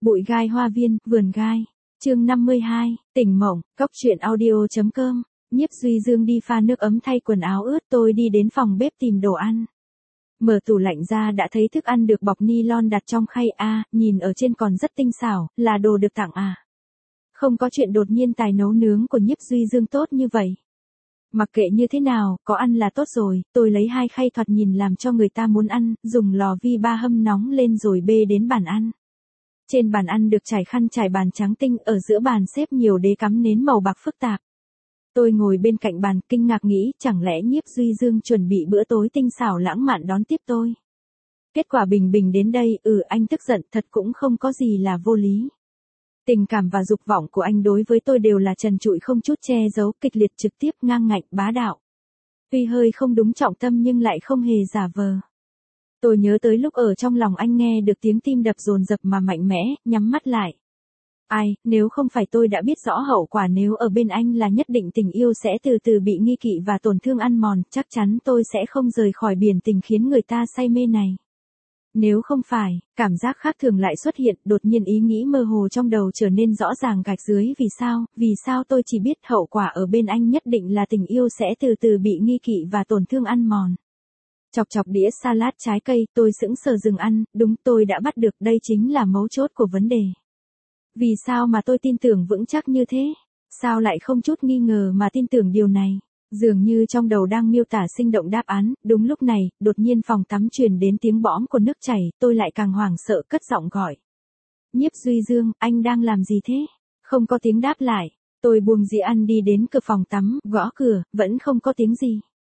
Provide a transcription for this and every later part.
Bụi gai hoa viên, vườn gai. Chương 52, tỉnh mộng, cóc truyện audio.com. Nhiếp Duy Dương đi pha nước ấm thay quần áo ướt, tôi đi đến phòng bếp tìm đồ ăn. Mở tủ lạnh ra đã thấy thức ăn được bọc ni lon đặt trong khay nhìn ở trên còn rất tinh xảo, là đồ được tặng à. Không có chuyện đột nhiên tài nấu nướng của Nhiếp Duy Dương tốt như vậy. Mặc kệ như thế nào, có ăn là tốt rồi, tôi lấy 2 khay thoạt nhìn làm cho người ta muốn ăn, dùng lò vi ba hâm nóng lên rồi bê đến bàn ăn. Trên bàn ăn được trải khăn trải bàn trắng tinh, ở giữa bàn xếp nhiều đế cắm nến màu bạc phức tạp. Tôi ngồi bên cạnh bàn, kinh ngạc nghĩ, chẳng lẽ Nhiếp Duy Dương chuẩn bị bữa tối tinh xảo lãng mạn đón tiếp tôi. Kết quả bình bình đến đây, anh tức giận, thật cũng không có gì là vô lý. Tình cảm và dục vọng của anh đối với tôi đều là trần trụi không chút che giấu, kịch liệt trực tiếp, ngang ngạnh, bá đạo. Tuy hơi không đúng trọng tâm nhưng lại không hề giả vờ. Tôi nhớ tới lúc ở trong lòng anh nghe được tiếng tim đập dồn dập mà mạnh mẽ, nhắm mắt lại. Nếu không phải tôi đã biết rõ hậu quả nếu ở bên anh là nhất định tình yêu sẽ từ từ bị nghi kỵ và tổn thương ăn mòn, chắc chắn tôi sẽ không rời khỏi biển tình khiến người ta say mê này. Nếu không phải, cảm giác khác thường lại xuất hiện, đột nhiên ý nghĩ mơ hồ trong đầu trở nên rõ ràng gạch dưới vì sao tôi chỉ biết hậu quả ở bên anh nhất định là tình yêu sẽ từ từ bị nghi kỵ và tổn thương ăn mòn. Chọc đĩa salad trái cây, tôi sững sờ dừng ăn, đúng tôi đã bắt được đây chính là mấu chốt của vấn đề. Vì sao mà tôi tin tưởng vững chắc như thế? Sao lại không chút nghi ngờ mà tin tưởng điều này? Dường như trong đầu đang miêu tả sinh động đáp án, đúng lúc này, đột nhiên phòng tắm truyền đến tiếng bõm của nước chảy, tôi lại càng hoảng sợ cất giọng gọi. Nhiếp Duy Dương, anh đang làm gì thế? Không có tiếng đáp lại, tôi buông dĩa ăn đi đến cửa phòng tắm, gõ cửa, vẫn không có tiếng gì.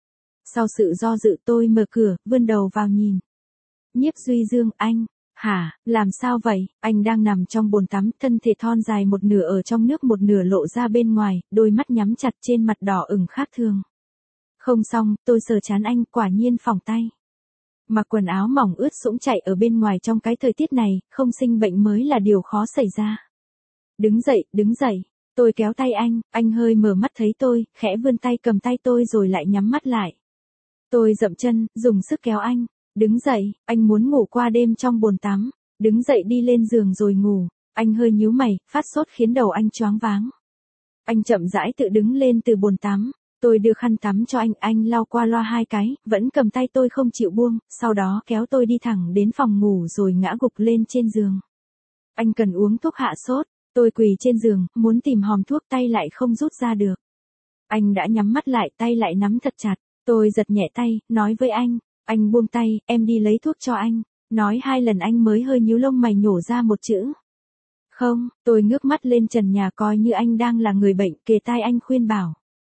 Sau sự do dự tôi mở cửa, vươn đầu vào nhìn. Nhiếp Duy Dương, anh, hả, làm sao vậy? Anh đang nằm trong bồn tắm, thân thể thon dài một nửa ở trong nước một nửa lộ ra bên ngoài, đôi mắt nhắm chặt trên mặt đỏ ửng khác thường. Không xong, tôi sờ trán anh, quả nhiên phỏng tay. Mặc quần áo mỏng ướt sũng chạy ở bên ngoài trong cái thời tiết này, không sinh bệnh mới là điều khó xảy ra. Đứng dậy, tôi kéo tay anh hơi mở mắt thấy tôi, khẽ vươn tay cầm tay tôi rồi lại nhắm mắt lại. Tôi dậm chân, dùng sức kéo anh. Đứng dậy, anh muốn ngủ qua đêm trong bồn tắm. Đứng dậy đi lên giường rồi ngủ. Anh hơi nhíu mày, phát sốt khiến đầu anh choáng váng. Anh chậm rãi tự đứng lên từ bồn tắm. Tôi đưa khăn tắm cho anh lau qua loa 2 cái, vẫn cầm tay tôi không chịu buông, sau đó kéo tôi đi thẳng đến phòng ngủ rồi ngã gục lên trên giường. Anh cần uống thuốc hạ sốt, tôi quỳ trên giường, muốn tìm hòm thuốc tay lại không rút ra được. Anh đã nhắm mắt lại, tay lại nắm thật chặt. Tôi giật nhẹ tay, nói với anh buông tay, em đi lấy thuốc cho anh. Nói 2 lần anh mới hơi nhíu lông mày nhổ ra một chữ. Không, tôi ngước mắt lên trần nhà coi như anh đang là người bệnh, kề tai anh khuyên bảo.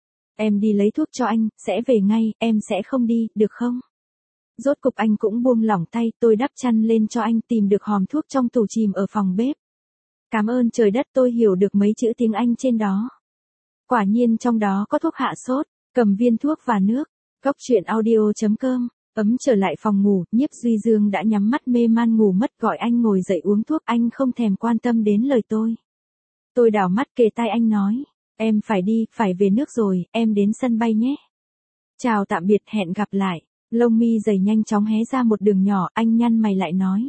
Em đi lấy thuốc cho anh, sẽ về ngay, em sẽ không đi, được không? Rốt cục anh cũng buông lỏng tay, tôi đắp chăn lên cho anh tìm được hòm thuốc trong tủ chìm ở phòng bếp. Cảm ơn trời đất tôi hiểu được mấy chữ tiếng Anh trên đó. Quả nhiên trong đó có thuốc hạ sốt, cầm viên thuốc và nước. Cóc truyện audio.com. Ấm trở lại phòng ngủ, Nhiếp Duy Dương đã nhắm mắt mê man ngủ mất, gọi anh ngồi dậy uống thuốc, anh không thèm quan tâm đến lời tôi. Tôi đảo mắt kề tai anh nói, em phải đi, phải về nước rồi, em đến sân bay nhé. Chào tạm biệt, hẹn gặp lại. Lông mi dày nhanh chóng hé ra một đường nhỏ, anh nhăn mày lại nói.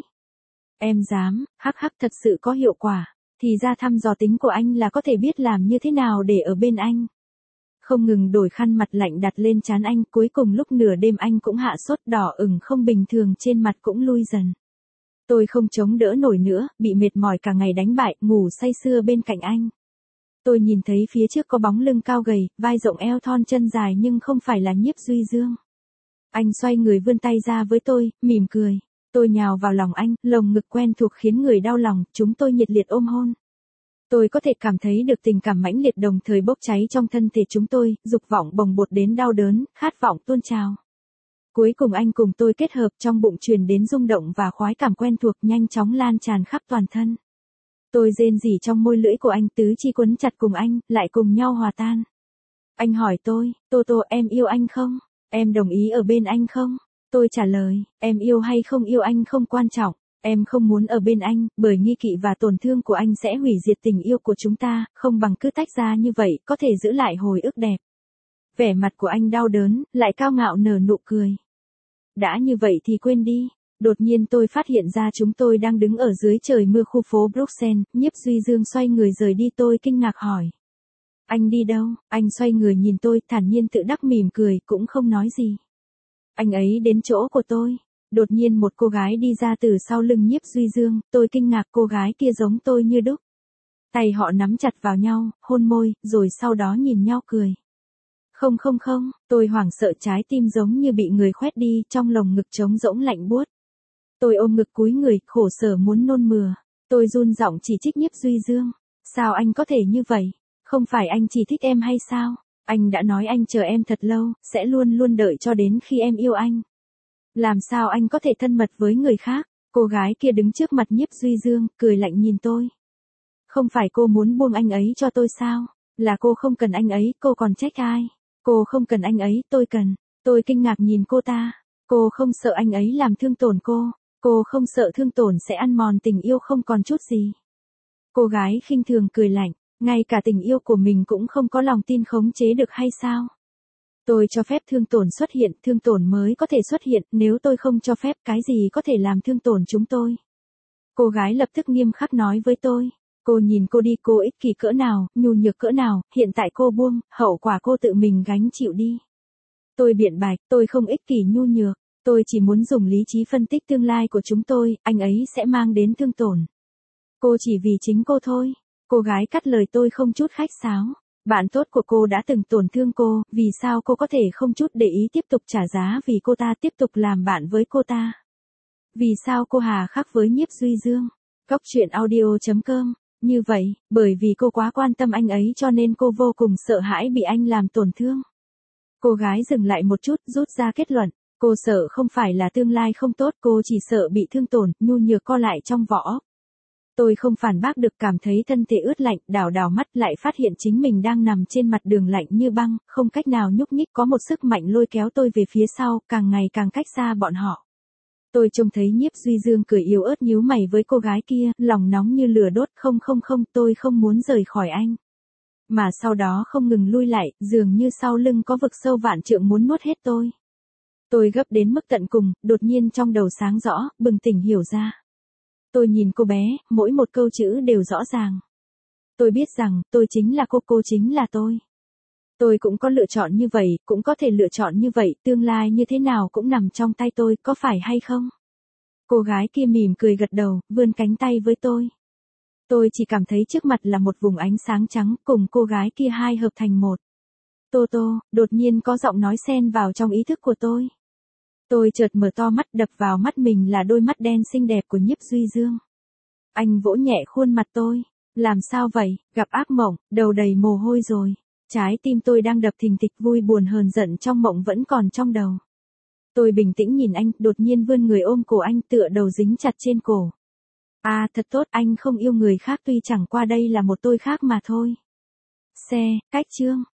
Em dám, hắc thật sự có hiệu quả, thì ra thăm dò tính của anh là có thể biết làm như thế nào để ở bên anh. Không ngừng đổi khăn mặt lạnh đặt lên trán anh, cuối cùng lúc nửa đêm anh cũng hạ sốt, đỏ ửng không bình thường trên mặt cũng lui dần. Tôi không chống đỡ nổi nữa, bị mệt mỏi cả ngày đánh bại, ngủ say sưa bên cạnh anh. Tôi nhìn thấy phía trước có bóng lưng cao gầy, vai rộng eo thon chân dài nhưng không phải là Nhiếp Duy Dương. Anh xoay người vươn tay ra với tôi, mỉm cười. Tôi nhào vào lòng anh, lồng ngực quen thuộc khiến người đau lòng, chúng tôi nhiệt liệt ôm hôn. Tôi có thể cảm thấy được tình cảm mãnh liệt đồng thời bốc cháy trong thân thể chúng tôi, dục vọng bồng bột đến đau đớn, khát vọng tuôn trào. Cuối cùng anh cùng tôi kết hợp, trong bụng truyền đến rung động và khoái cảm quen thuộc nhanh chóng lan tràn khắp toàn thân. Tôi rên rỉ trong môi lưỡi của anh, tứ chi quấn chặt cùng anh, lại cùng nhau hòa tan. Anh hỏi tôi, Tô em yêu anh không? Em đồng ý ở bên anh không? Tôi trả lời, em yêu hay không yêu anh không quan trọng. Em không muốn ở bên anh, bởi nghi kỵ và tổn thương của anh sẽ hủy diệt tình yêu của chúng ta, không bằng cứ tách ra như vậy, có thể giữ lại hồi ức đẹp. Vẻ mặt của anh đau đớn, lại cao ngạo nở nụ cười. Đã như vậy thì quên đi. Đột nhiên tôi phát hiện ra chúng tôi đang đứng ở dưới trời mưa khu phố Bruxelles, Nhiếp Duy Dương xoay người rời đi, tôi kinh ngạc hỏi. Anh đi đâu? Anh xoay người nhìn tôi, thản nhiên tự đắc mỉm cười, cũng không nói gì. Anh ấy đến chỗ của tôi. Đột nhiên một cô gái đi ra từ sau lưng Nhiếp Duy Dương, tôi kinh ngạc, cô gái kia giống tôi như đúc. Tay họ nắm chặt vào nhau, hôn môi, rồi sau đó nhìn nhau cười. Không, tôi hoảng sợ, trái tim giống như bị người khoét đi, trong lồng ngực trống rỗng lạnh buốt. Tôi ôm ngực cúi người, khổ sở muốn nôn mửa. Tôi run giọng chỉ trích Nhiếp Duy Dương. Sao anh có thể như vậy? Không phải anh chỉ thích em hay sao? Anh đã nói anh chờ em thật lâu, sẽ luôn luôn đợi cho đến khi em yêu anh. Làm sao anh có thể thân mật với người khác? Cô gái kia đứng trước mặt Nhiếp Duy Dương, cười lạnh nhìn tôi. Không phải cô muốn buông anh ấy cho tôi sao? Là cô không cần anh ấy, cô còn trách ai? Cô không cần anh ấy, tôi cần. Tôi kinh ngạc nhìn cô ta. Cô không sợ anh ấy làm thương tổn cô. Cô không sợ thương tổn sẽ ăn mòn tình yêu không còn chút gì. Cô gái khinh thường cười lạnh. Ngay cả tình yêu của mình cũng không có lòng tin khống chế được hay sao? Tôi cho phép thương tổn xuất hiện, thương tổn mới có thể xuất hiện, nếu tôi không cho phép cái gì có thể làm thương tổn chúng tôi. Cô gái lập tức nghiêm khắc nói với tôi. Cô nhìn cô đi, cô ích kỷ cỡ nào, nhu nhược cỡ nào, hiện tại cô buông, hậu quả cô tự mình gánh chịu đi. Tôi biện bạch, tôi không ích kỷ nhu nhược, tôi chỉ muốn dùng lý trí phân tích tương lai của chúng tôi, anh ấy sẽ mang đến thương tổn. Cô chỉ vì chính cô thôi. Cô gái cắt lời tôi không chút khách sáo. Bạn tốt của cô đã từng tổn thương cô, vì sao cô có thể không chút để ý tiếp tục trả giá vì cô ta tiếp tục làm bạn với cô ta? Vì sao cô hà khắc với Nhiếp Duy Dương? Góc truyện audio.com. Như vậy, bởi vì cô quá quan tâm anh ấy cho nên cô vô cùng sợ hãi bị anh làm tổn thương. Cô gái dừng lại một chút, rút ra kết luận. Cô sợ không phải là tương lai không tốt, cô chỉ sợ bị thương tổn, nhu nhược co lại trong vỏ. Tôi không phản bác được, cảm thấy thân thể ướt lạnh, đảo mắt lại phát hiện chính mình đang nằm trên mặt đường lạnh như băng, không cách nào nhúc nhích, có một sức mạnh lôi kéo tôi về phía sau, càng ngày càng cách xa bọn họ. Tôi trông thấy Nhiếp Duy Dương cười yếu ớt nhíu mày với cô gái kia, lòng nóng như lửa đốt, không, tôi không muốn rời khỏi anh. Mà sau đó không ngừng lui lại, dường như sau lưng có vực sâu vạn trượng muốn nuốt hết tôi. Tôi gấp đến mức tận cùng, đột nhiên trong đầu sáng rõ, bừng tỉnh hiểu ra. Tôi nhìn cô bé, mỗi một câu chữ đều rõ ràng. Tôi biết rằng, tôi chính là cô chính là tôi. Tôi cũng có lựa chọn như vậy, cũng có thể lựa chọn như vậy, tương lai như thế nào cũng nằm trong tay tôi, có phải hay không? Cô gái kia mỉm cười gật đầu, vươn cánh tay với tôi. Tôi chỉ cảm thấy trước mặt là một vùng ánh sáng trắng, cùng cô gái kia hai hợp thành một. Tô, đột nhiên có giọng nói xen vào trong ý thức của tôi. Tôi chợt mở to mắt, đập vào mắt mình là đôi mắt đen xinh đẹp của Nhiếp Duy Dương. Anh vỗ nhẹ khuôn mặt tôi. Làm sao vậy, gặp ác mộng, đầu đầy mồ hôi rồi. Trái tim tôi đang đập thình thịch, vui buồn hờn giận trong mộng vẫn còn trong đầu. Tôi bình tĩnh nhìn anh, đột nhiên vươn người ôm cổ anh, tựa đầu dính chặt trên cổ. À, thật tốt, anh không yêu người khác, tuy chẳng qua đây là một tôi khác mà thôi. Cách chương.